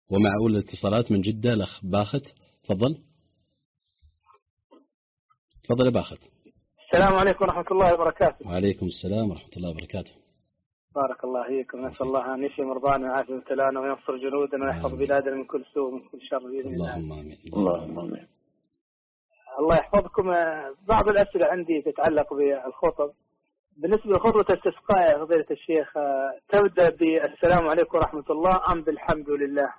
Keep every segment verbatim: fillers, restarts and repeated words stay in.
ومع أول الاتصالات من جدة الأخ باخت. تفضل تفضل يا باخت. السلام عليكم ورحمة الله وبركاته. وعليكم السلام ورحمة الله وبركاته. بارك الله فيكم. نسأل الله أن يشفي مرضانا ويعافي مبتلانا وينصر جنودنا ويحفظ بلادنا من كل سوء ومن كل شر بإذن الله. اللهم آمين. اللهم آمين. الله يحفظكم. بعض الأسئلة عندي تتعلق بالخطب. بالنسبة لخطبة الاستسقاء يا فضيلة الشيخ، تبدأ بالسلام عليكم ورحمة الله أم بالحمد لله؟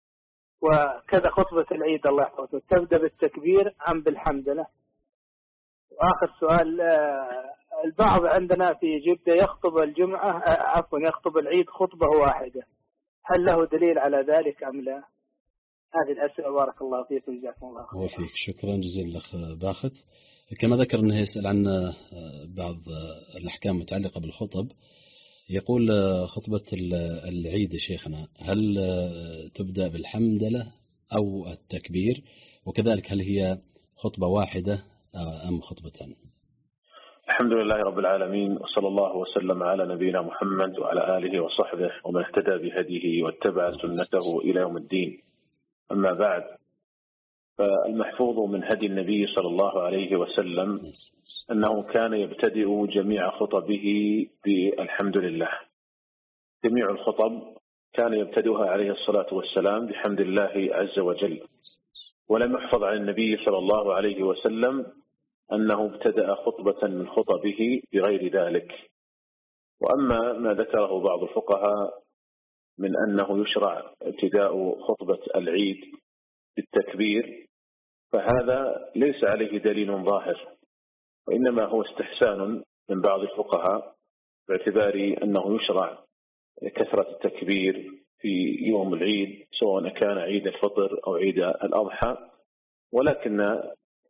وكذا خطبة العيد الله يحفظكم تبدأ بالتكبير أم بالحمد لله؟ وآخر سؤال، البعض عندنا في جدة يخطب الجمعة عفوا يخطب العيد خطبة واحدة، هل له دليل على ذلك أم لا؟ هذه الأسئلة. بارك الله فيكم جزاكم الله خير. وفيك شكرا جزيلا الأخ باخت. كما ذكر أنه يسأل عن بعض الأحكام المتعلقة بالخطب، يقول خطبة العيد يا شيخنا هل تبدأ بالحمد لله أو التكبير؟ وكذلك هل هي خطبة واحدة أم خطبتان؟ الحمد لله رب العالمين، وصلى الله وسلم على نبينا محمد وعلى آله وصحبه ومن اهتدى بهديه واتبع سنته إلى يوم الدين. أما بعد، فالمحفوظ من هدي النبي صلى الله عليه وسلم أنه كان يبتدئ جميع خطبه بالحمد لله. جميع الخطب كان يبتدئها عليه الصلاة والسلام بحمد الله عز وجل، ولم يحفظ عن النبي صلى الله عليه وسلم أنه ابتدأ خطبة من خطبه بغير ذلك. وأما ما ذكره بعض الفقهاء من أنه يشرع ابتداء خطبة العيد بالتكبير، فهذا ليس عليه دليل ظاهر، وإنما هو استحسان من بعض الفقهاء باعتبار أنه يشرع كثرة التكبير في يوم العيد سواء كان عيد الفطر أو عيد الأضحى، ولكن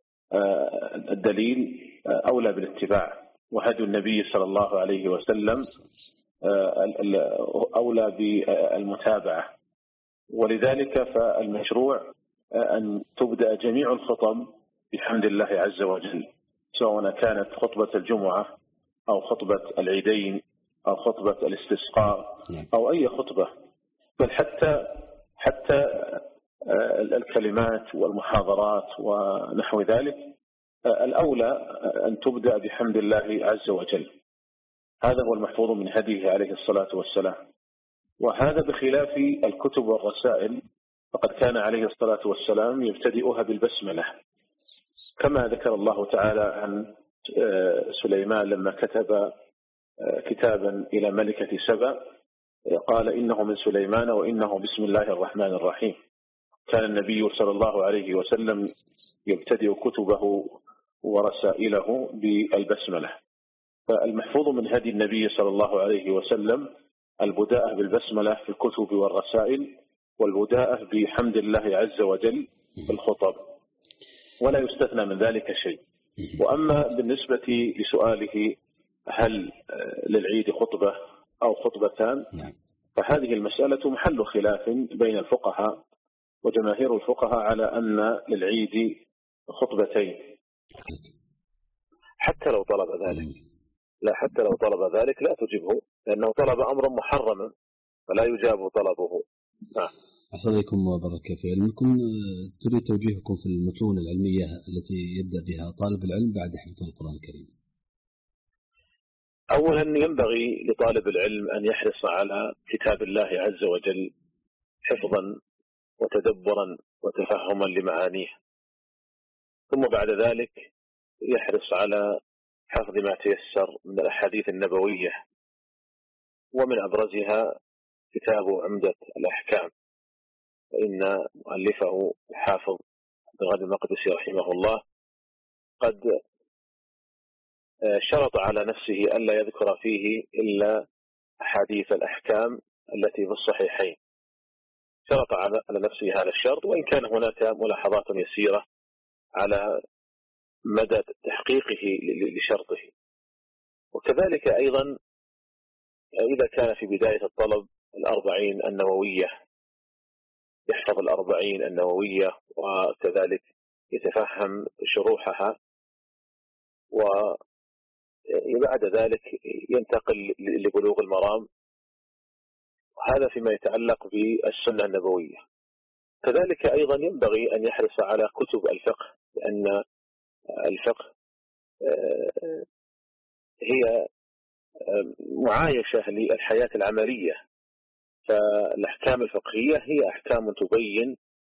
الدليل أولى بالاتباع، وهدي النبي صلى الله عليه وسلم أولى بالمتابعة. ولذلك فالمشروع أن تبدأ جميع الخطب بحمد الله عز وجل، سواء كانت خطبة الجمعة أو خطبة العيدين أو خطبة الاستسقاء أو أي خطبة، بل حتى حتى الكلمات والمحاضرات ونحو ذلك الأولى أن تبدأ بحمد الله عز وجل. هذا هو المحفوظ من هديه عليه الصلاة والسلام، وهذا بخلاف الكتب والرسائل، فقد كان عليه الصلاة والسلام يبتدئها بالبسملة، كما ذكر الله تعالى عن سليمان لما كتب كتابا إلى ملكة سبأ قال إنه من سليمان وإنه بسم الله الرحمن الرحيم. كان النبي صلى الله عليه وسلم يبتدئ كتبه ورسائله بالبسملة. فالمحفوظ من هدي النبي صلى الله عليه وسلم البداءة بالبسملة في الكتب والرسائل، والبداءة بحمد الله عز وجل في الخطب، ولا يستثنى من ذلك شيء. وأما بالنسبة لسؤاله هل للعيد خطبة أو خطبتان، فهذه المسألة محل خلاف بين الفقهاء، وجماهير الفقهاء على أن للعيد خطبتين حتى لو طلب ذلك. لا حتى لو طلب ذلك لا تجبه، لأنه طلب أمرا محرما فلا يجاب طلبه. نعم. أحسن عليكم وبارك في علمكم. تريد توجيهكم في المتون العلمية التي يبدأ بها طالب العلم بعد حفظ القرآن الكريم. أولا ينبغي لطالب العلم أن يحرص على كتاب الله عز وجل حفظا وتدبرا وتفهما لمعانيه، ثم بعد ذلك يحرص على حفظ ما تيسر من الأحاديث النبوية، ومن أبرزها كتاب عمدة الأحكام، فإن مؤلفه الحافظ بن غني المقدسي رحمه الله قد شرط على نفسه ألا يذكر فيه إلا أحاديث الأحكام التي في الصحيحين. شرط على نفسه هذا الشرط، وإن كان هناك ملاحظات يسيرة على مدى تحقيقه لشرطه. وكذلك أيضا إذا كان في بداية الطلب الأربعين النووية يحفظ الأربعين النووية، وكذلك يتفهم شروحها، وبعد ذلك ينتقل لبلوغ المرام. وهذا فيما يتعلق بالسنة النبوية. كذلك أيضا ينبغي أن يحرص على كتب الفقه، لأن الفقه هي معايشة للحياة العملية، فالأحكام الفقهية هي أحكام تبين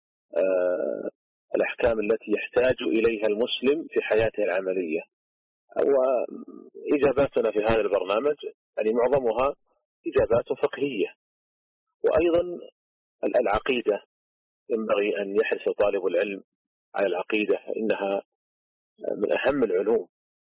الأحكام التي يحتاج إليها المسلم في حياته العملية. وإجاباتنا في هذا البرنامج يعني معظمها إجابات فقهية. وأيضا العقيدة ينبغي أن يحرص طالب العلم على العقيدة، إنها من أهم العلوم.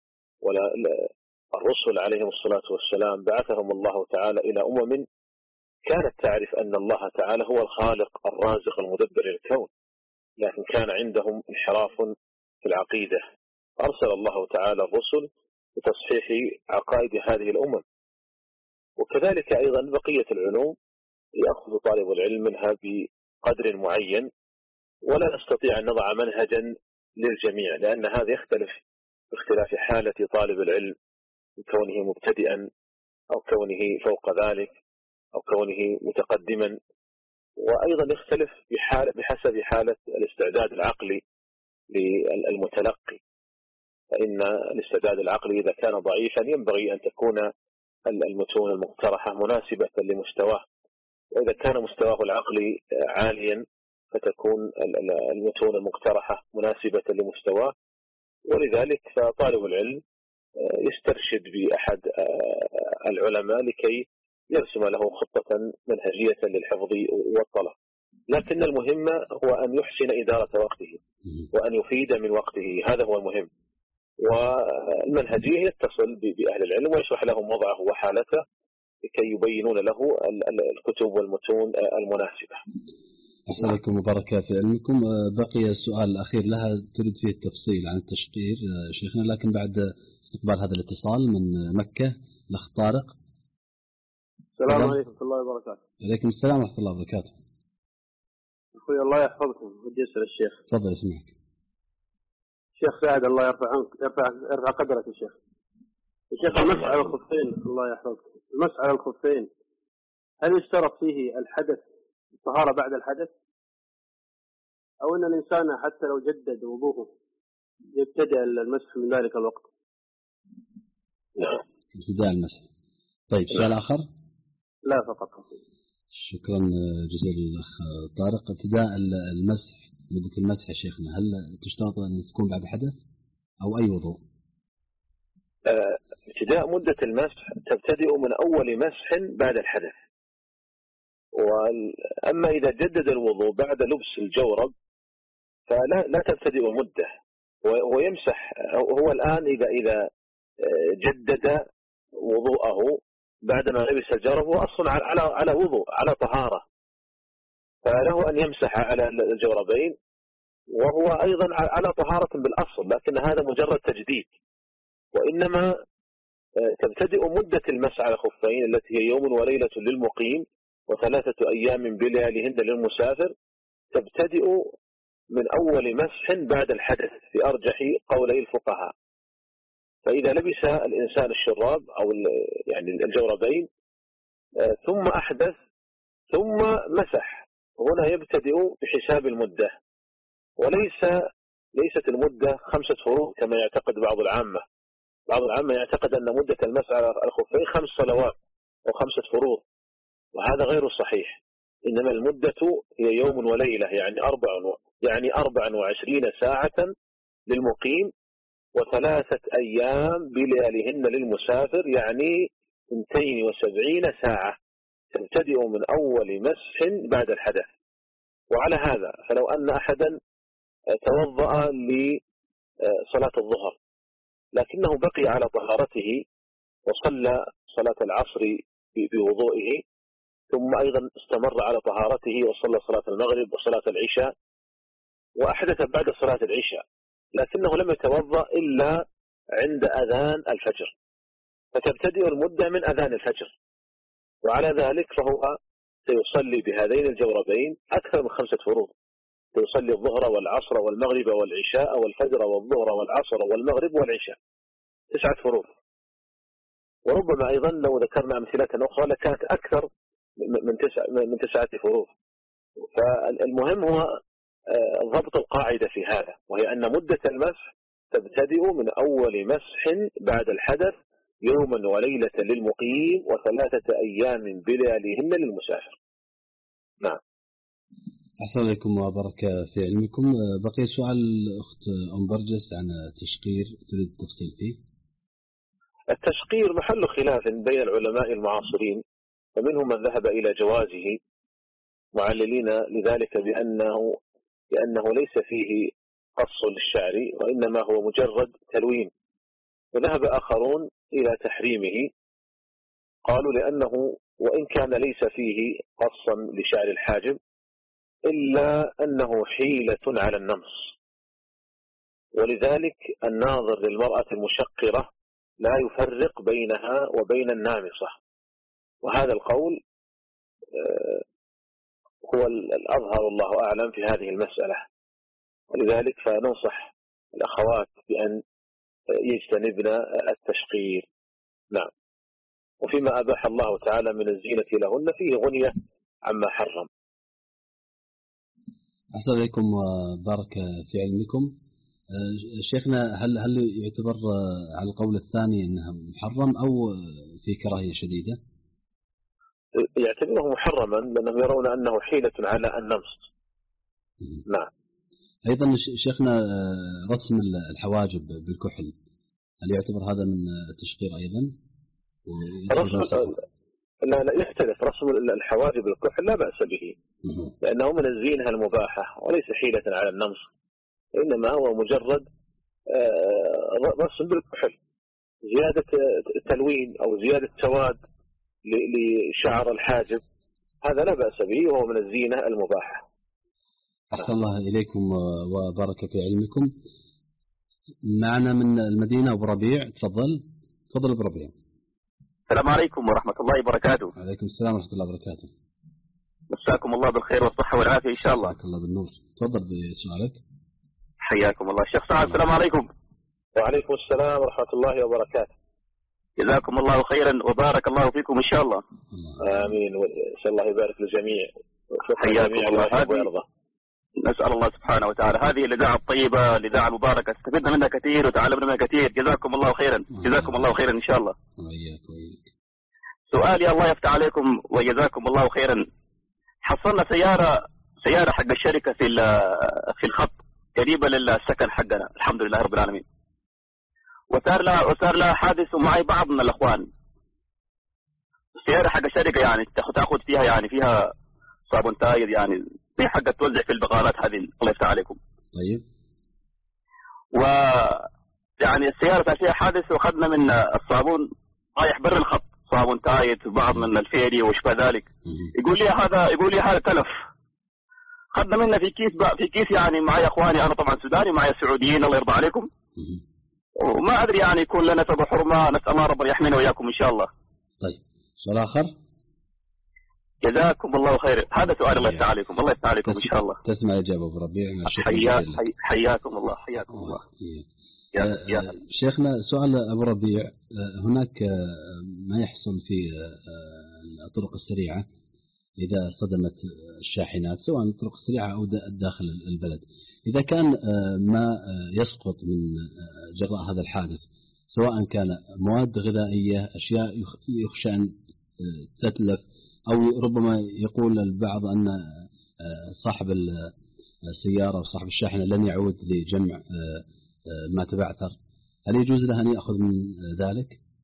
والرسل عليهم الصلاة والسلام بعثهم الله تعالى إلى أمم كانت تعرف أن الله تعالى هو الخالق الرازق المدبر للكون، لكن كان عندهم انحراف في العقيدة، أرسل الله تعالى الرسل لتصحيح عقائد هذه الأمم. وكذلك أيضا بقية العلوم يأخذ طالب العلم منها بقدر معين، ولا نستطيع أن نضع منهجا للجميع، لأن هذا يختلف باختلاف حالة طالب العلم، كونه مبتدئا أو كونه فوق ذلك أو كونه متقدما. وأيضا يختلف بحسب حالة الاستعداد العقلي للمتلقي، فإن الاستعداد العقلي إذا كان ضعيفا ينبغي أن تكون المتون المقترحة مناسبة لمستواه، وإذا كان مستواه العقلي عاليا فتكون المتون المقترحة مناسبة لمستواه. ولذلك فطالب العلم يسترشد بأحد العلماء لكي يرسم له خطة منهجية للحفظ والطلب. لكن المهم هو أن يحسن إدارة وقته وأن يفيد من وقته، هذا هو المهم. والمنهجية يتصل بأهل العلم ويشرح لهم وضعه وحالته لكي يبينون له الكتب والمتون المناسبة. أحسن عليكم وبارك في علمكم. بقي السؤال الأخير لها تريد فيه التفصيل عن التشقير شيخنا، لكن بعد استقبال هذا الاتصال من مكة الأخ طارق. السلام عليكم ورحمة الله وبركاته. عليكم السلام ورحمة الله وبركاته. أخوي الله يحفظكم، بدي أسأل الشيخ. تفضل اسمعك. الشيخ سعد الله يرفع عنك يرفع يرفع قدرك يا شيخ. الشيخ المسح على الخفين الله يحفظك، المسح على الخفين هل يشترط فيه الحدث الطهارة بعد الحدث، أو أن الإنسان حتى لو جدد وضوءه يبتدأ المسح من ذلك الوقت؟ نعم. ابتداء المسح. طيب سؤال آخر؟ لا فقط. شكرا جزيلا الأخ طارق. ابتداء المسح مدة المسح يا شيخنا هل تشترط أن تكون بعد حدث أو أي وضوء؟ ابتداء مدة المسح تبتدئ من أول مسح بعد الحدث. وأما إذا جدد الوضوء بعد لبس الجورب فلا لا تبتدئ مدة، ويمسح هو الآن إذا إذا جدد وضوءه بعدما لبس الجورب هو أصلا على على وضوء على طهارة، فله أن يمسح على الجوربين وهو أيضا على طهارة بالأصل، لكن هذا مجرد تجديد. وإنما تبتدئ مدة المسح على الخفين التي هي يوم وليلة للمقيم وثلاثة أيام بلياليهن للمسافر، تبتدئ من أول مسح بعد الحدث في أرجح قولي الفقهاء. فإذا لبس الإنسان الشراب أو يعني الجوربين ثم أحدث ثم مسح، هنا يبتدئ بحساب المدة، وليس ليست المدة خمسة فروض كما يعتقد بعض العامة. بعض العامة يعتقد أن مدة المسح على الخفين خمس صلوات أو خمسة فروض، وهذا غير صحيح. إنما المدة هي يوم وليلة، يعني أربع يعني أربع وعشرين ساعة للمقيم وثلاثة أيام بلياليهن للمسافر، يعني اثنتين وسبعين ساعة تبتدئ من أول مسح بعد الحدث. وعلى هذا فلو أن أحدا توضأ لصلاة الظهر لكنه بقي على طهارته وصلى صلاة العصر بوضوئه، ثم أيضا استمر على طهارته وصلى صلاة المغرب وصلاة العشاء وأحدث بعد صلاة العشاء، لكنه لم يتوضأ إلا عند أذان الفجر، فتبتدئ المدة من أذان الفجر. وعلى ذلك فهو سيصلي بهذين الجوربين أكثر من خمسة فروض، سيصلي الظهر والعصر والمغرب والعشاء والفجر والظهر والعصر والمغرب والعشاء، تسعة فروض. وربما أيضا لو ذكرنا أمثلة أخرى لكانت أكثر من تسعة من تسعة فروض. فالمهم هو ضبط القاعدة في هذا، وهي أن مدة المسح تبتدئ من أول مسح بعد الحدث يوما وليلة للمقيم وثلاثة أيام بلياليهن للمسافر. نعم. أحسن عليكم وبارك في علمكم. بقي سؤال الأخت أم برجس عن تشقير، تريد التفصيل فيه؟ التشقير محل خلاف بين العلماء المعاصرين، فمنهم من ذهب إلى جوازه معللين لذلك بأنه لأنه ليس فيه قص للشعر وإنما هو مجرد تلوين، وذهب آخرون إلى تحريمه، قالوا لأنه وإن كان ليس فيه قصا لشعر الحاجب إلا أنه حيلة على النمص، ولذلك الناظر للمرأة المشقرة لا يفرق بينها وبين النامصة، وهذا القول هو الأظهر والله أعلم في هذه المسألة، ولذلك فننصح الأخوات بأن يجتنبن التشقير. نعم. وفيما أباح الله تعالى من الزينة لهن فيه غنية عما حرم. أحسن عليكم وبارك في علمكم. شيخنا، هل هل يعتبر على القول الثاني أنها محرم أو في كراهية شديدة؟ يعتبره محرما لأنهم يرون أنه حيلة على النمص. نعم. أيضا شيخنا، رسم الحواجب بالكحل هل يعتبر هذا من التشقير أيضا؟ رسم لا لا يختلف. رسم الحواجب بالكحل لا بأس به لأنه من الزينة المباحة وليس حيلة على النمص، إنما هو مجرد رسم بالكحل، زيادة تلوين أو زيادة سواد لشعر الحاجب، هذا لا بأس به وهو من الزينة المباحة. أحسن الله إليكم وبارك في علمكم. معنا من المدينة أبو ربيع، تفضل. تفضل أبو ربيع. السلام عليكم ورحمة الله وبركاته. عليكم السلام ورحمة الله وبركاته. مساكم الله بالخير والصحة والعافية إن شاء الله. مساك الله بالنور. تفضل بسؤالك. حياكم الله شيخ سعد. السلام عليكم. وعليكم السلام ورحمة الله وبركاته. جزاكم الله خيرا وبارك الله فيكم إن شاء الله. آمين، وإن شاء الله يبارك للجميع. حياكم الله. هذه نسأل الله سبحانه وتعالى هذه الإذاعة الطيبة، الإذاعة المباركة، استفدنا منها كثير وتعلمنا منها كثير. جزاكم الله خيرا. جزاكم الله خيرا إن شاء الله. سؤالي الله يفتح عليكم وجزاكم الله خيرا. حصلنا سيارة سيارة حق الشركة في في الخط قريبة للسكن حقنا، الحمد لله رب العالمين، وصار لها وصار لها حادث ومعي بعض من الأخوان. السيارة حق الشركة يعني تاخذ فيها يعني فيها صابون تاير، يعني في حاجة توزع في البقالات هذه، الله يفتح عليكم. طيب. و يعني السيارة صار فيها حادث وأخذنا من الصابون رايح برا الخط، صابون تايت وبعض من الفيري وشبه ذلك. يقول لي هذا يقول لي هذا تلف. أخذنا منه في كيس في كيس يعني معي أخواني، أنا طبعا سوداني معي سعوديين الله يرضى عليكم، وما أدري يعني يكون لنا تبع حرمة، نسأل الله رب يحمينا وإياكم إن شاء الله. طيب. سؤال آخر. جزاكم الله خير. هذا سؤال الله يفتح عليكم. الله يفتح عليكم إن شاء الله. تسمع إجابة أبو ربيع. حيا حياكم الله. حياكم الله. يا يا شيخنا، سؤال أبو ربيع، هناك ما يحصل في الطرق السريعة إذا صدمت الشاحنات، سواء الطرق السريعة أو داخل البلد، إذا كان ما يسقط من جراء هذا الحادث سواء كان مواد غذائية، أشياء يخشى أن تتلف، أو ربما يقول البعض أن صاحب السيارة وصاحب الشاحنة لن يعود لجمع ما تبعثر، هل يجوز له أن يأخذ من ذلك؟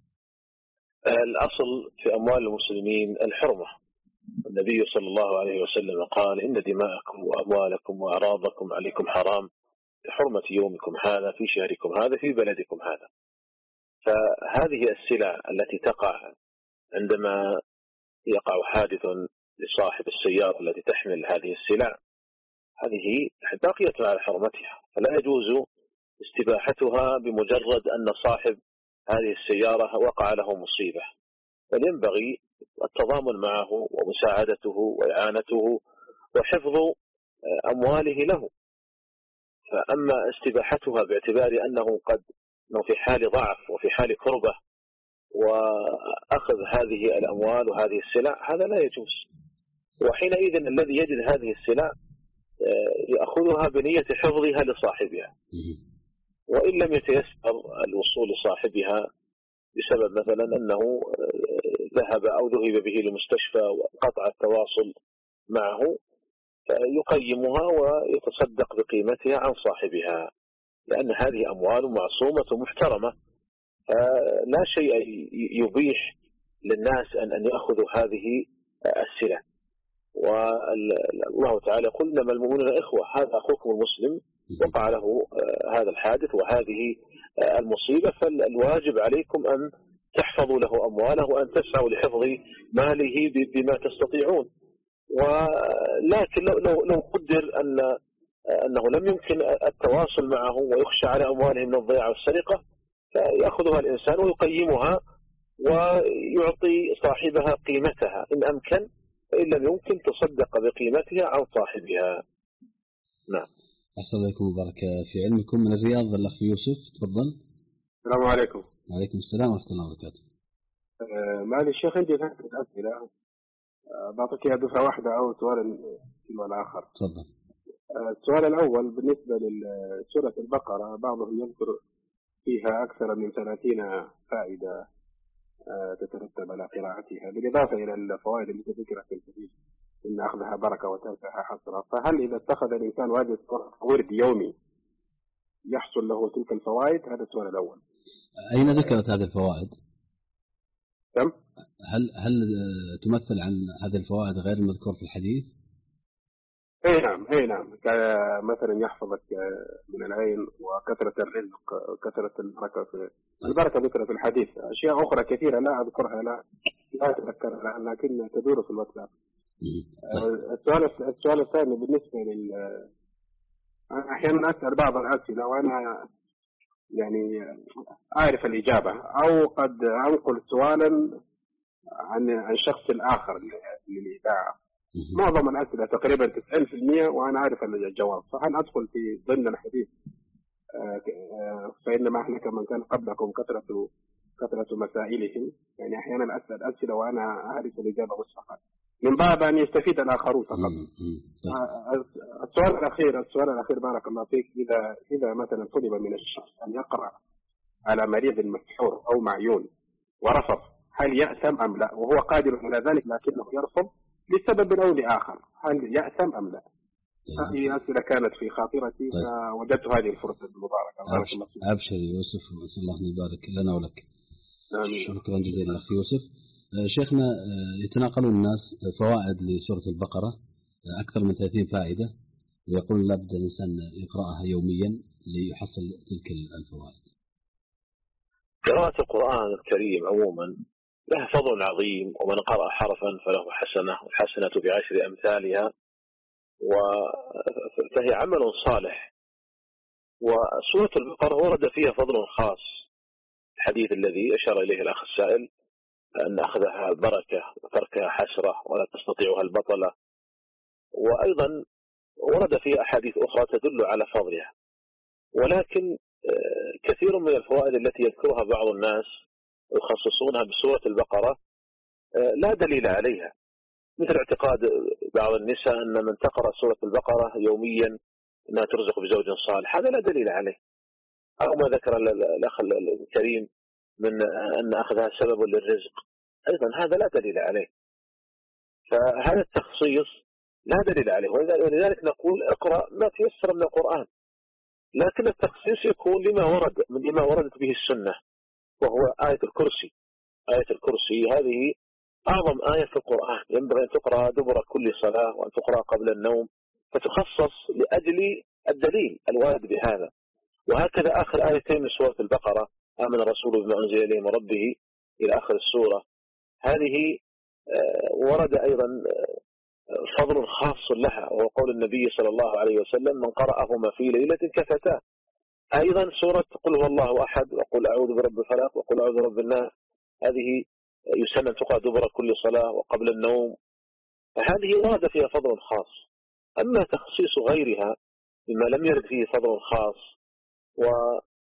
الأصل في أموال المسلمين الحرمة. النبي صلى الله عليه وسلم قال: إن دماءكم وأموالكم وأعراضكم عليكم حرام كحرمة يومكم هذا في شهركم هذا في بلدكم هذا. فهذه السلع التي تقع عندما يقع حادث لصاحب السيارة التي تحمل هذه السلع، هذه باقية على حرمتها، فلا يجوز استباحتها بمجرد أن صاحب هذه السيارة وقع له مصيبة، بل ينبغي التضامن معه ومساعدته وإعانته وحفظ أمواله له. فأما استباحتها باعتبار أنه قد أنه في حال ضعف وفي حال كربة وأخذ هذه الأموال وهذه السلع، هذا لا يجوز. وحينئذ الذي يجد هذه السلع يأخذها بنية حفظها لصاحبها، وإن لم يتيسر الوصول لصاحبها بسبب مثلا أنه ذهب أو ذهب به لمستشفى وقطع التواصل معه، يقيمها ويتصدق بقيمتها عن صاحبها، لأن هذه أموال معصومة محترمة، لا شيء يبيح للناس أن يأخذوا هذه السلع. والله تعالى يقول إنما المؤمنون إخوة، هذا أخوكم المسلم وقع له هذا الحادث وهذه المصيبة، فالواجب عليكم أن تحفظوا له أمواله وأن تسعوا لحفظ ماله بما تستطيعون. ولكن لو, لو, لو قدر أن أنه لم يمكن التواصل معه ويخشى على أمواله من الضياع والسرقة، فيأخذها الإنسان ويقيمها ويعطي صاحبها قيمتها إن أمكن، فإن لم يمكن تصدق بقيمتها عن صاحبها. نعم. أحسن عليكم وبارك في علمكم. من الرياض الأخ يوسف، تفضل. السلام عليكم. وعليكم السلام ورحمة الله وبركاته. آه معلش الشيخ، عندي ثلاث أسئلة، آه بعطيك إياها دفعة واحدة أو سؤال فيما الآخر. تفضل. آه السؤال الأول بالنسبة لسورة البقرة، بعضهم يذكر فيها أكثر من ثلاثين فائدة آه تترتب على قراءتها، بالإضافة إلى الفوائد التي ذكرت في الحديث إن أخذها بركة وتركها حسرة. فهل إذا اتخذ الإنسان واجب ورد يومي يحصل له تلك الفوائد؟ هذا السؤال الأول. أين ذكرت هذه الفوائد؟ كم؟ هل هل تمثل عن هذه الفوائد غير المذكور في الحديث؟ أي نعم أي نعم، مثلا يحفظك من العين وكثرة الرزق وكثرة البركة في البركة ذكرت في الحديث. أشياء أخرى كثيرة لا أذكرها، لا لا أتذكرها، لكن تدور في الواتساب. السؤال السؤال الثاني بالنسبة لل أنا أحيانا أسأل بعض الأسئلة وأنا يعني أعرف الإجابة، أو قد أنقل سؤالا عن عن شخص آخر للإذاعة. معظم الأسئلة تقريبا تسعين بالمئة وأنا أعرف الجواب، فهل أدخل في ضمن الحديث فإنما أهلك من كان قبلكم كثرة كثرة مسائلهم؟ يعني أحيانا أسأل أسئلة وأنا أعرف الإجابة مسبقا من باب أن يستفيد الآخرون فقط. السؤال الأخير السؤال الأخير بارك الله فيك، إذا إذا مثلا طلب من الشخص أن يقرأ على مريض مسحور أو معيون ورفض، هل يأثم أم لا؟ وهو قادر على ذلك لكنه يرفض لسبب أو لآخر، هل يأثم أم لا؟ هذه أسئلة كانت في خاطرتي فوجدت هذه الفرصة المباركة. أبشر يوسف، وأسأل الله أن يبارك لنا ولك. آمين. شكرا جزيلا أخي يوسف. شيخنا، يتناقلون الناس فوائد لسورة البقرة أكثر من ثلاثين فائدة، ويقول لابد الإنسان يقرأها يوميا ليحصل تلك الفوائد. قراءة القرآن الكريم عموما لها فضل عظيم، ومن قرأ حرفا فله حسنة، والحسنة بعشر أمثالها، فهي عمل صالح. وسورة البقرة ورد فيها فضل خاص، الحديث الذي أشار إليه الأخ السائل أن أخذها بركة وتركها حسرة ولا تستطيعها البطلة، وأيضا ورد فيها أحاديث أخرى تدل على فضلها. ولكن كثير من الفوائد التي يذكرها بعض الناس يخصصونها بسورة البقرة لا دليل عليها، مثل اعتقاد بعض النساء أن من تقرأ سورة البقرة يوميا أنها ترزق بزوج صالح، هذا لا دليل عليه. أو ما ذكر الأخ الكريم من أن أخذها سبب للرزق، أيضا هذا لا دليل عليه. فهذا التخصيص لا دليل عليه، ولذلك نقول اقرأ ما تيسر من القرآن، لكن التخصيص يكون لما ورد من لما وردت به السنة، وهو آية الكرسي. آية الكرسي هذه أعظم آية في القرآن، ينبغي أن تقرأ دبر كل صلاة وأن تقرأ قبل النوم، فتخصص لأجل الدليل الوارد بهذا. وهكذا آخر آيتين من سورة البقرة، آمن الرسول بما أنزل إليه من ربه إلى آخر السورة، هذه ورد أيضا فضل خاص لها، وهو قول النبي صلى الله عليه وسلم من قرأهما في ليلة كفتاه. أيضا سورة قل هو الله أحد وقل أعوذ برب الفلق وقل أعوذ برب الناس، هذه يسمى تقرأ دبر كل صلاة وقبل النوم، فهذه ورد فيها فضل خاص. أما تخصيص غيرها مما لم يرد فيه فضل خاص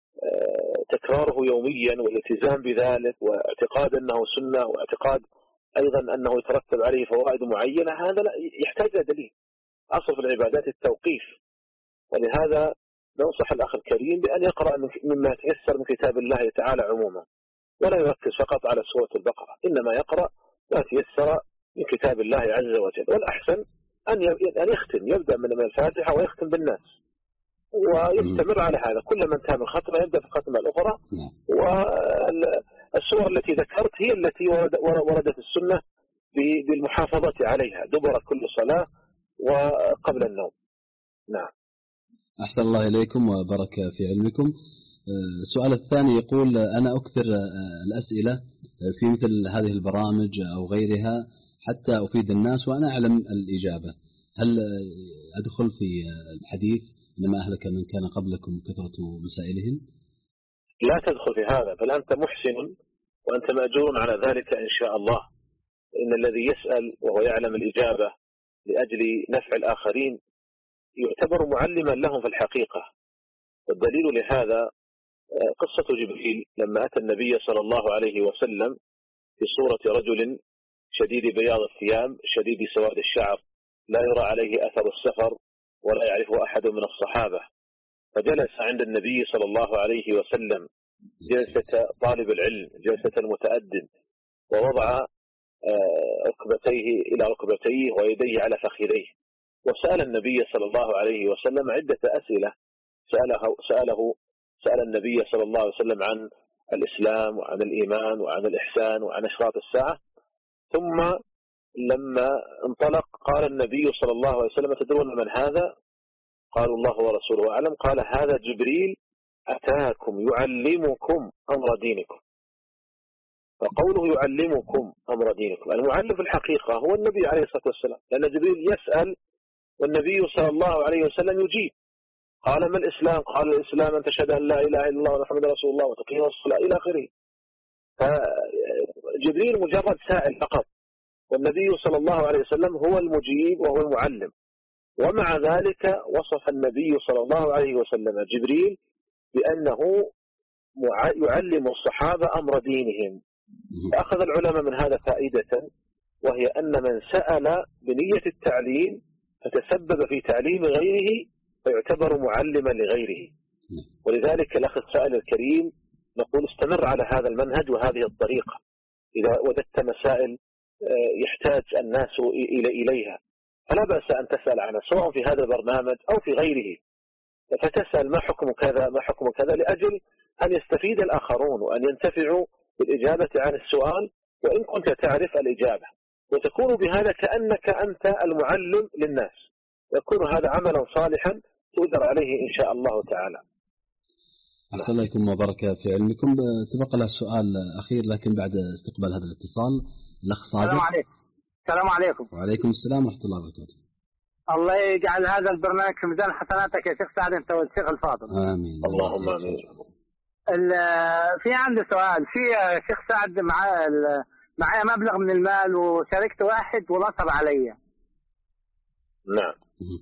وتكراره يوميا والالتزام بذلك واعتقاد أنه سنة واعتقاد أيضا أنه يترتب عليه فوائد معينة، هذا لا يحتاج إلى دليل. أصل في العبادات التوقيف، ولهذا ننصح الأخ الكريم بأن يقرأ مما تيسر من كتاب الله تعالى عموما، ولا يركز فقط على سورة البقرة، إنما يقرأ ما تيسر من كتاب الله عز وجل. والأحسن أن أن يختم، يبدأ من الفاتحة ويختم بالناس، ويستمر على هذا. كلما انتهى من ختمة يبدأ في الختمة الأخرى. والسور التي ذكرت هي التي وردت السنة بالمحافظة عليها دبر كل صلاة وقبل النوم. نعم. أحسن الله إليكم وبارك في علمكم. السؤال الثاني يقول: أنا أكثر الأسئلة في مثل هذه البرامج أو غيرها حتى أفيد الناس وأنا أعلم الإجابة، هل أدخل في الحديث إنما أهلك من كان قبلكم كثرة مسائلهم؟ لا تدخل في هذا، بل أنت محسن وأنت مأجور على ذلك إن شاء الله. إن الذي يسأل وهو يعلم الإجابة لأجل نفع الآخرين يعتبر معلما لهم في الحقيقة. والدليل لهذا قصة جبريل لما أتى النبي صلى الله عليه وسلم في صورة رجل شديد بياض الثياب شديد سواد الشعر، لا يرى عليه أثر السفر ولا يعرفه أحد من الصحابة، فجلس عند النبي صلى الله عليه وسلم جلسة طالب العلم، جلسة المتأدب، ووضع ركبتيه إلى ركبتيه ويديه على فخذيه، وسأل النبي صلى الله عليه وسلم عدة أسئلة. سأله, سأله سأل النبي صلى الله عليه وسلم عن الإسلام وعن الإيمان وعن الإحسان وعن أشراط الساعة. ثم لما انطلق قال النبي صلى الله عليه وسلم: تدرون من هذا؟ قالوا: الله ورسوله أعلم. قال: هذا جبريل أتاكم يعلمكم أمر دينكم. فقوله يعلمكم أمر دينكم، المعلم في الحقيقة هو النبي عليه الصلاة والسلام، لأن جبريل يسأل والنبي صلى الله عليه وسلم يجيب. قال: ما الإسلام؟ قال: الإسلام أن تشهد أن لا إله إلا الله ومحمد رسول الله وتقيم الصلاة إلى آخره. فجبريل مجرد سائل فقط، والنبي صلى الله عليه وسلم هو المجيب وهو المعلم. ومع ذلك وصف النبي صلى الله عليه وسلم جبريل بأنه يعلم الصحابة أمر دينهم. فأخذ العلماء من هذا فائدة، وهي أن من سأل بنية التعليم فتسبب في تعليم غيره فيعتبر معلما لغيره. ولذلك الأخ السائل الكريم نقول استمر على هذا المنهج وهذه الطريقة. إذا وجدت مسائل يحتاج الناس إليها فلا بأس أن تسأل عنها، سواء في هذا البرنامج أو في غيره، فتسأل ما حكم كذا ما حكم كذا، لأجل أن يستفيد الآخرون وأن ينتفعوا بالإجابة عن السؤال، وإن كنت تعرف الإجابة، وتكون بهذا كأنك أنت المعلم للناس، يكون هذا عملا صالحا تؤجر عليه إن شاء الله تعالى. أحسن الله يكون وبارك في علمكم. تبقى له سؤال أخير لكن بعد استقبال هذا الاتصال. الأخ صادق. السلام عليكم. السلام عليكم. وعليكم السلام ورحمة الله وبركاته. الله يجعل هذا البرنامج في ميزان حسناتك يا شيخ سعد أنت والشيخ الفاضل. آمين. اللهم آمين. في عندي سؤال. في شيخ سعد معايا معايا مبلغ من المال وشاركت واحد ونصب عليا. نعم.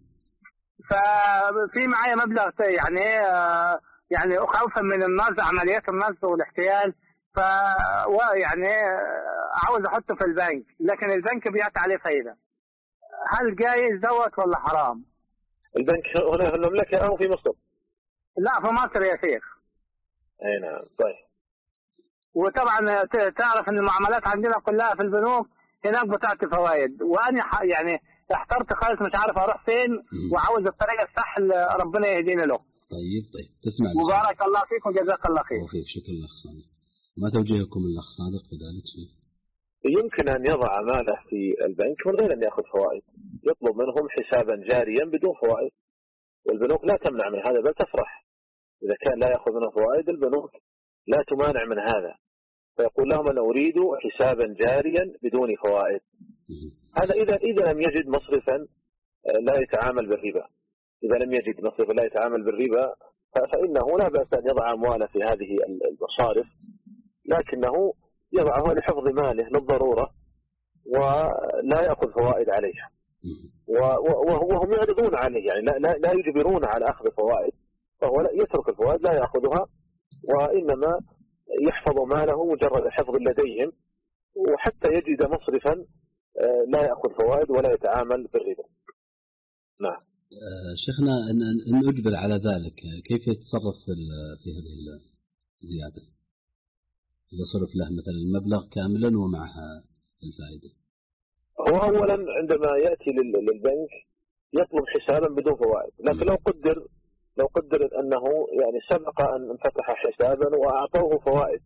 ففي معايا مبلغ يعني يعني خوفا من النصب، عمليات النصب والاحتيال، ف يعني عاوز احطه في البنك، لكن البنك بيعطي عليه فايده. هل جايز دوت ولا حرام؟ البنك هنا في المملكه او في مصر؟ لا في مصر يا شيخ. اي نعم. طيب. وطبعا تعرف ان المعاملات عندنا كلها في البنوك هناك بتعطي فوائد، وانا يعني احترت خالص مش عارف اروح فين، وعاوز الطريقه الصح اللي ربنا يهديني له. طيب طيب تسمع. وبارك الله فيك وجزاك الله خير. وفيك شكرا لك صادق. ما توجيهكم الأخ صادق في ذلك شيء؟ يمكن أن يضع ماله في البنك من غير أن يأخذ فوائد، يطلب منهم حسابا جاريا بدون فوائد، والبنوك لا تمنع من هذا بل تفرح إذا كان لا يأخذ منه فوائد. البنوك لا تمانع من هذا، فيقول لهم أنا أريد حسابا جاريا بدون فوائد. هذا إذا إذا لم يجد مصرفا لا يتعامل بالربا. إذا لم يجد مصرفا لا يتعامل بالربا فإنه لا بأس أن يضع أمواله في هذه المصارف، لكنه يضعه لحفظ ماله للضرورة ولا يأخذ فوائد عليها. وهم يعرضون عليه، يعني لا, لا, لا يجبرون على أخذ فوائد، فهو يترك الفوائد لا يأخذها، وإنما يحفظ ماله مجرد حفظ لديهم وحتى يجد مصرفا لا يأخذ فوائد ولا يتعامل بالربا. نعم. شيخنا أن أقبل على ذلك كيف يتصرف في هذه الزيادة إذا صرف له مثلا المبلغ كاملا ومعها الفائدة؟ هو أولا عندما يأتي للبنك يطلب حسابا بدون فوائد، لكن لو قدر لو قدر أنه يعني سبق أن فتح حسابا وأعطوه فوائد،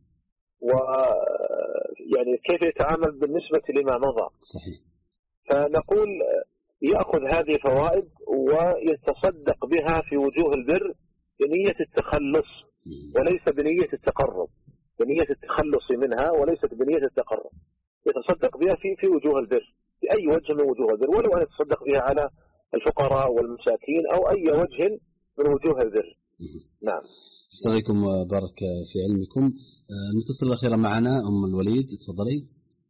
ويعني كيف يتعامل بالنسبة لما مضى؟ صحيح. فنقول يأخذ هذه فوائد ويتصدق بها في وجوه البر بنية التخلص وليس بنية التقرب، بنية التخلص منها وليست بنية التقرب. يتصدق بها في في وجوه البر بأي وجه من وجوه البر، ولو أن يتصدق بها على الفقراء والمساكين أو أي وجه من وجوه البر. نعم. السلام عليكم وبارك في علمكم. المتصل الأخيرة معنا أم الوليد، تفضلي.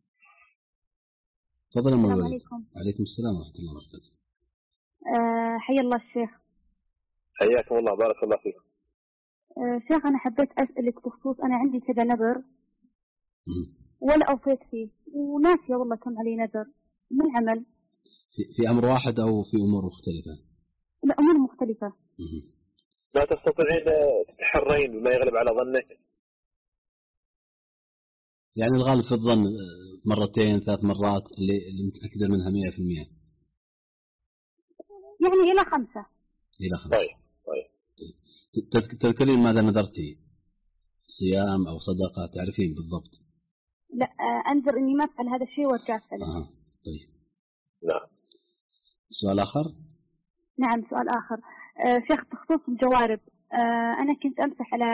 تفضل أم الوليد. عليكم. عليكم السلام ورحمة الله وبركاته. أه حيا الله الشيخ. حياكم الله، بارك الله فيكم. أه شيخ أنا حبيت أسألك بخصوص أنا عندي كذا نذر ولا أوفيت فيه وناسية والله كم علي نذر، ما العمل؟ في, في أمر واحد أو في أمور مختلفة؟ لا أمور مختلفة. لا تستطيعين تتحرين بما يغلب على ظنك؟ يعني الغالب في الظن مرتين ثلاث مرات اللي, اللي متأكدة منها مئة في المئة. يعني إلى خمسة. إلى خمسة. طيب طيب. تذكرين ماذا نذرتي؟ صيام أو صدقة تعرفين بالضبط؟ لا أنذر إني ما أفعل هذا الشيء وارجع أسأله. آه طيب. نعم. سؤال آخر؟ نعم سؤال آخر. آه شيخ بخصوص الجوارب، آه أنا كنت أمسح على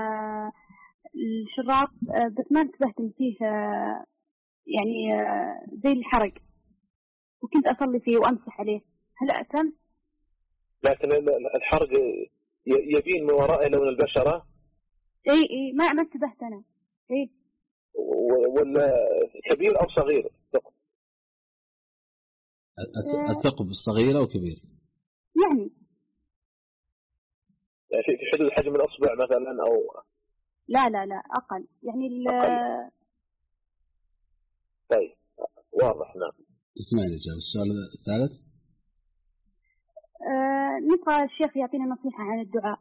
الشراب آه بس ما انتبهت إن فيه آه يعني آه زي الحرق، وكنت أصلي فيه وأمسح عليه، هل أأثم؟ لكن الحرق يبين من وراء لون البشرة. إيه إيه ما ما انتبهت أنا. إيه. ولا كبير أو صغير؟ الثقب الصغير أو كبير؟ يعني يعني في حدود حجم الأصبع مثلا أو لا لا لا أقل يعني ال أقل. طيب واضح. نعم. اسمعي الإجابة. السؤال الثالث. آه نبغى الشيخ يعطينا نصيحة عن الدعاء.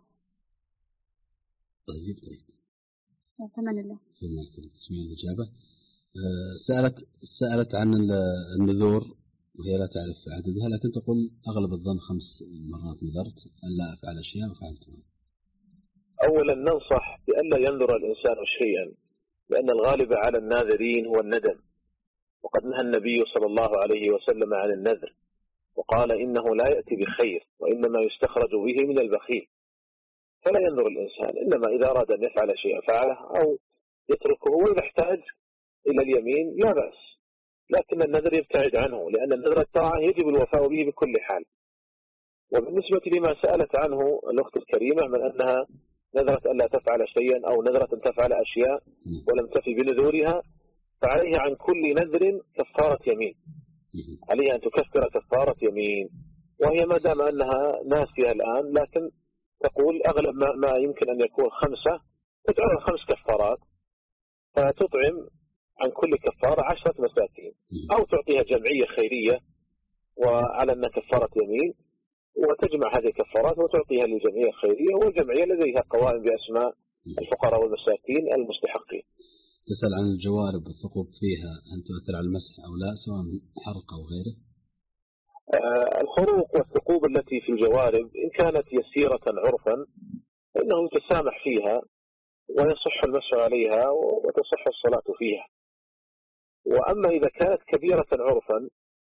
طيب طيب. أتمنى الله. اسمعي الإجابة. آه سألت سألت عن النذور وهي لا تعرف عددها، لكن تقول أغلب الظن خمس مرات نذرت أن لا أفعل أشياء وفعلتها. أولا ننصح بأن لا ينذر الإنسان شيئا، لأن الغالب على الناذرين هو الندم، وقد نهى النبي صلى الله عليه وسلم عن النذر وقال إنه لا يأتي بخير وإنما يستخرج به من البخيل. فلا ينذر الإنسان، إنما إذا أراد أن يفعل شيئا فعله أو يتركه وإذا احتاج إلى اليمين لا بأس، لكن النذر يبتعد عنه، لأن النذر الطاعة يجب الوفاء به بكل حال. وبالنسبة لما سألت عنه الأخت الكريمة من أنها نذرت أن لا تفعل شيئا أو نذرت أن تفعل أشياء ولم تفي بنذورها، فعليها عن كل نذر كفارة يمين، عليها أن تكفر كفارة يمين، وهي ما دام أنها ناسية الآن، لكن تقول أغلب ما, ما يمكن أن يكون خمسة، تجعلها خمس كفارات، فتطعم عن كل كفارة عشرة مساكين، أو تعطيها جمعية خيرية وعلى أنها كفارة يمين، وتجمع هذه الكفارات وتعطيها للجمعية الخيرية، والجمعية لديها قوائم بأسماء الفقراء والمساكين المستحقين. تسأل عن الجوارب الثقوب فيها هل تؤثر على المسح أو لا، سواء حرق أو غيره؟ آه الخروق والثقوب التي في الجوارب إن كانت يسيرة عرفا فإنه يتسامح فيها ويصح المسح عليها وتصح الصلاة فيها. وأما إذا كانت كبيرة عرفا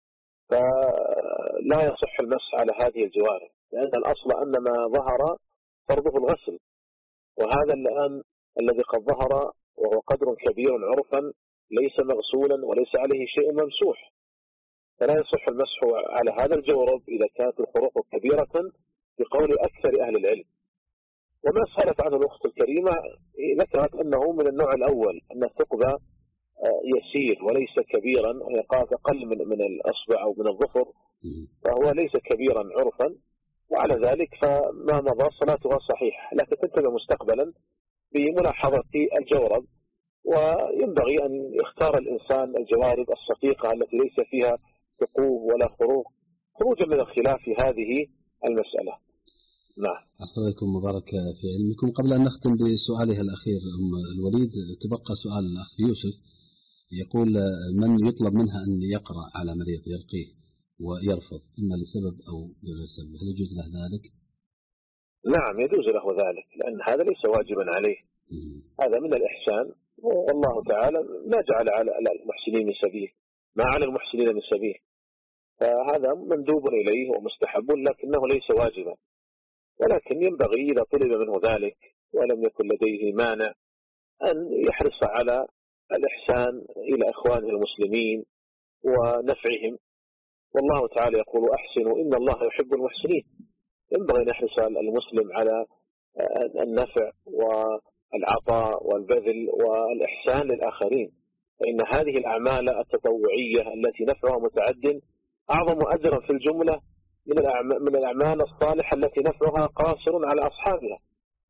فلا يصح المسح على هذه الجوارب، لأن الأصل أن ما ظهر فرضه الغسل، وهذا الآن الذي قد ظهر وهو قدر كبير عرفا ليس مغسولا وليس عليه شيء ممسوح، فلا يصح المسح على هذا الجورب إذا كانت الخروق كبيرة بقول أكثر أهل العلم. وما سألت عنه الأخت الكريمة ذكرت أنه من النوع الأول، أن الثقب يسير وليس كبيرا، وهي قالت أقل من من الأصبع أو من الظفر، فهو ليس كبيرا عرفا، وعلى ذلك فما مضى صلاتها صحيح، لكن تنتبه مستقبلا بملاحظة الجورب وينبغي أن يختار الإنسان الجوانب الصفيقة التي ليس فيها ثقوب ولا خروج خروجا من الخلاف في هذه المسألة. نعم. أحسن مبارك في علمكم. قبل أن نختم بسؤالها الأخير أم الوليد، تبقى سؤال الأخ يوسف يقول من يطلب منها أن يقرأ على مريض يرقيه ويرفض إما لسبب أو لغير سبب، هل يجوز له ذلك؟ نعم يجوز له ذلك، لأن هذا ليس واجبا عليه، هذا من الإحسان، والله تعالى ما جعل على المحسنين من سبيل، ما على المحسنين من سبيل، فهذا مندوب إليه ومستحب لكنه ليس واجبا. ولكن ينبغي إذا طلب منه ذلك ولم يكن لديه مانع أن يحرص على الإحسان إلى إخوانه المسلمين ونفعهم، والله تعالى يقول أحسنوا إن الله يحب المحسنين. ينبغي أن يحرص المسلم على النفع والعطاء والبذل والإحسان للآخرين، فإن هذه الأعمال التطوعية التي نفعها متعد أعظم أجرا في الجملة من الأعمال الصالحة التي نفعها قاصر على أصحابها.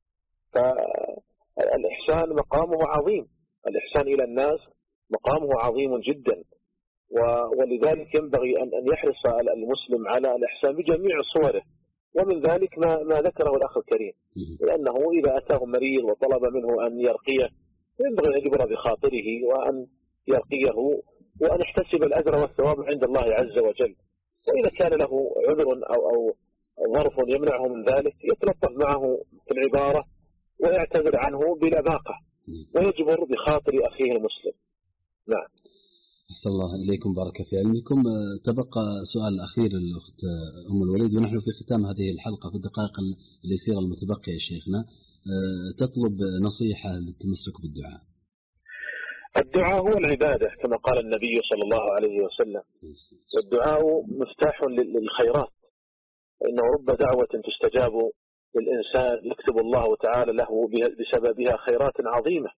فالإحسان مقامه عظيم، الإحسان إلى الناس مقامه عظيم جدا، ولذلك ينبغي أن يحرص المسلم على الإحسان بجميع صوره، ومن ذلك ما, ما ذكره الأخ الكريم، لأنه إذا أتاه مريض وطلب منه أن يرقيه ينبغي أن يجبر بخاطره وأن يرقيه وأن يحتسب الأجر والثواب عند الله عز وجل. وإذا كان له عذر أو, أو ظرف يمنعه من ذلك يتلطف معه في العبارة ويعتذر عنه بلا باقة ويجبر بخاطر أخيه المسلم. نعم. أحسن الله إليكم، بارك في علمكم. تبقى سؤال الأخير للأخت أم الوليد ونحن في ختام هذه الحلقة في الدقائق اليسيرة المتبقية يا شيخنا، تطلب نصيحة للتمسك بالدعاء. الدعاء هو العبادة كما قال النبي صلى الله عليه وسلم، والدعاء مفتاح للخيرات، فإنه رب دعوة تستجاب للإنسان يكتب الله تعالى له بسببها خيرات عظيمة.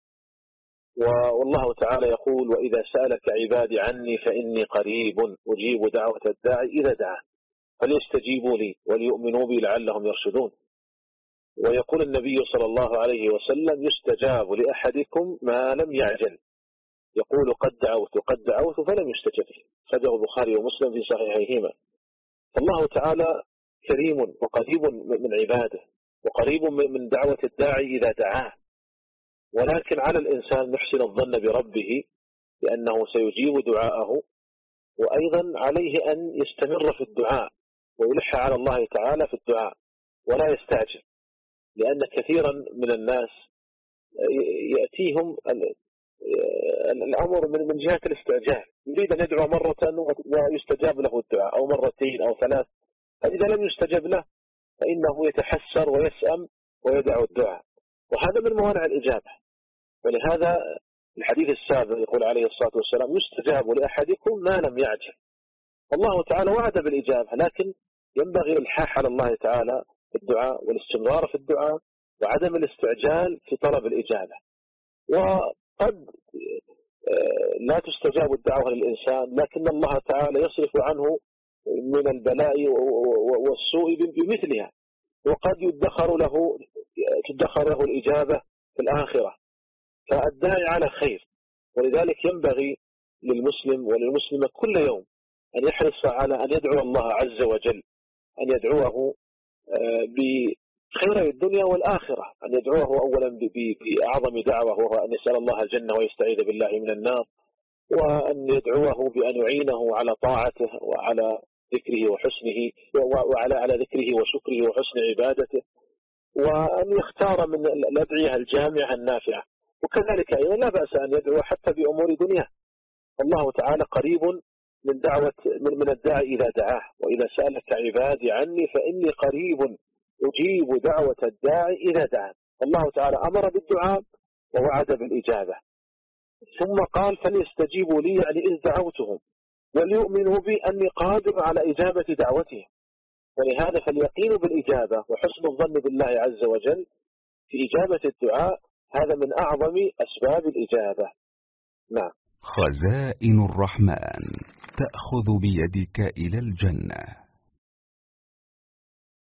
والله تعالى يقول وإذا سألك عبادي عني فإني قريب أجيب دعوة الداعي إذا دعان فليستجيبوا لي وليؤمنوا بي لعلهم يرشدون. ويقول النبي صلى الله عليه وسلم يستجاب لأحدكم ما لم يعجل، يقول قد دعوت قد دعوت فلم يستجب لي، خرجه البخاري ومسلم في صحيحيهما. فالله تعالى كريم وقريب من عباده وقريب من دعوة الداعي إذا دعاه، ولكن على الإنسان يحسن الظن بربه لأنه سيجيب دعاءه، وأيضا عليه أن يستمر في الدعاء ويلح على الله تعالى في الدعاء ولا يستعجل، لأن كثيرا من الناس يأتيهم الأمر من جهة الاستعجال، يريد أن يدعو مرة ويستجاب له الدعاء أو مرتين أو ثلاث، فإذا لم يستجب له فإنه يتحسر ويسأم ويدعو الدعاء، وهذا من موانع الإجابة. ولهذا الحديث السابق يقول عليه الصلاة والسلام يستجاب لأحدكم ما لم يعجل. الله تعالى وعد بالإجابة، لكن ينبغي الإلحاح على الله تعالى في الدعاء والاستمرار في الدعاء وعدم الاستعجال في طلب الإجابة. وقد لا تستجاب الدعوة للإنسان، لكن الله تعالى يصرف عنه من البلاء والسوء بمثلها، وقد يدخر له تدخر له الإجابة في الآخرة، فالداعي على خير. ولذلك ينبغي للمسلم وللمسلمة كل يوم أن يحرص على أن يدعو الله عز وجل، أن يدعوه بخير الدنيا والآخرة، أن يدعوه أولا بأعظم دعوة وهو أن يسأل الله الجنة ويستعيذ بالله من النار، وأن يدعوه بأن يعينه على طاعته وعلى ذكره وحسنه وعلى على ذكره وشكره وحسن عبادته، وأن يختار من الأدعية الجامعة النافعة. وكذلك أيضا لا بأس أن يدعو حتى بأمور دنياه، الله تعالى قريب من دعوة من الداعي إذا دعاه، وإذا سألك عبادي عني فإني قريب أجيب دعوة الداعي إذا دعان. الله تعالى أمر بالدعاء ووعد بالإجابة، ثم قال فليستجيبوا لي يعني إذ دعوتهم وليؤمنوا بي أني قادر على إجابة دعوتهم. ولهذا فاليقين بالإجابة وحسن الظن بالله عز وجل في إجابة الدعاء هذا من أعظم أسباب الإجابة. نعم. خزائن الرحمن تأخذ بيدك إلى الجنة.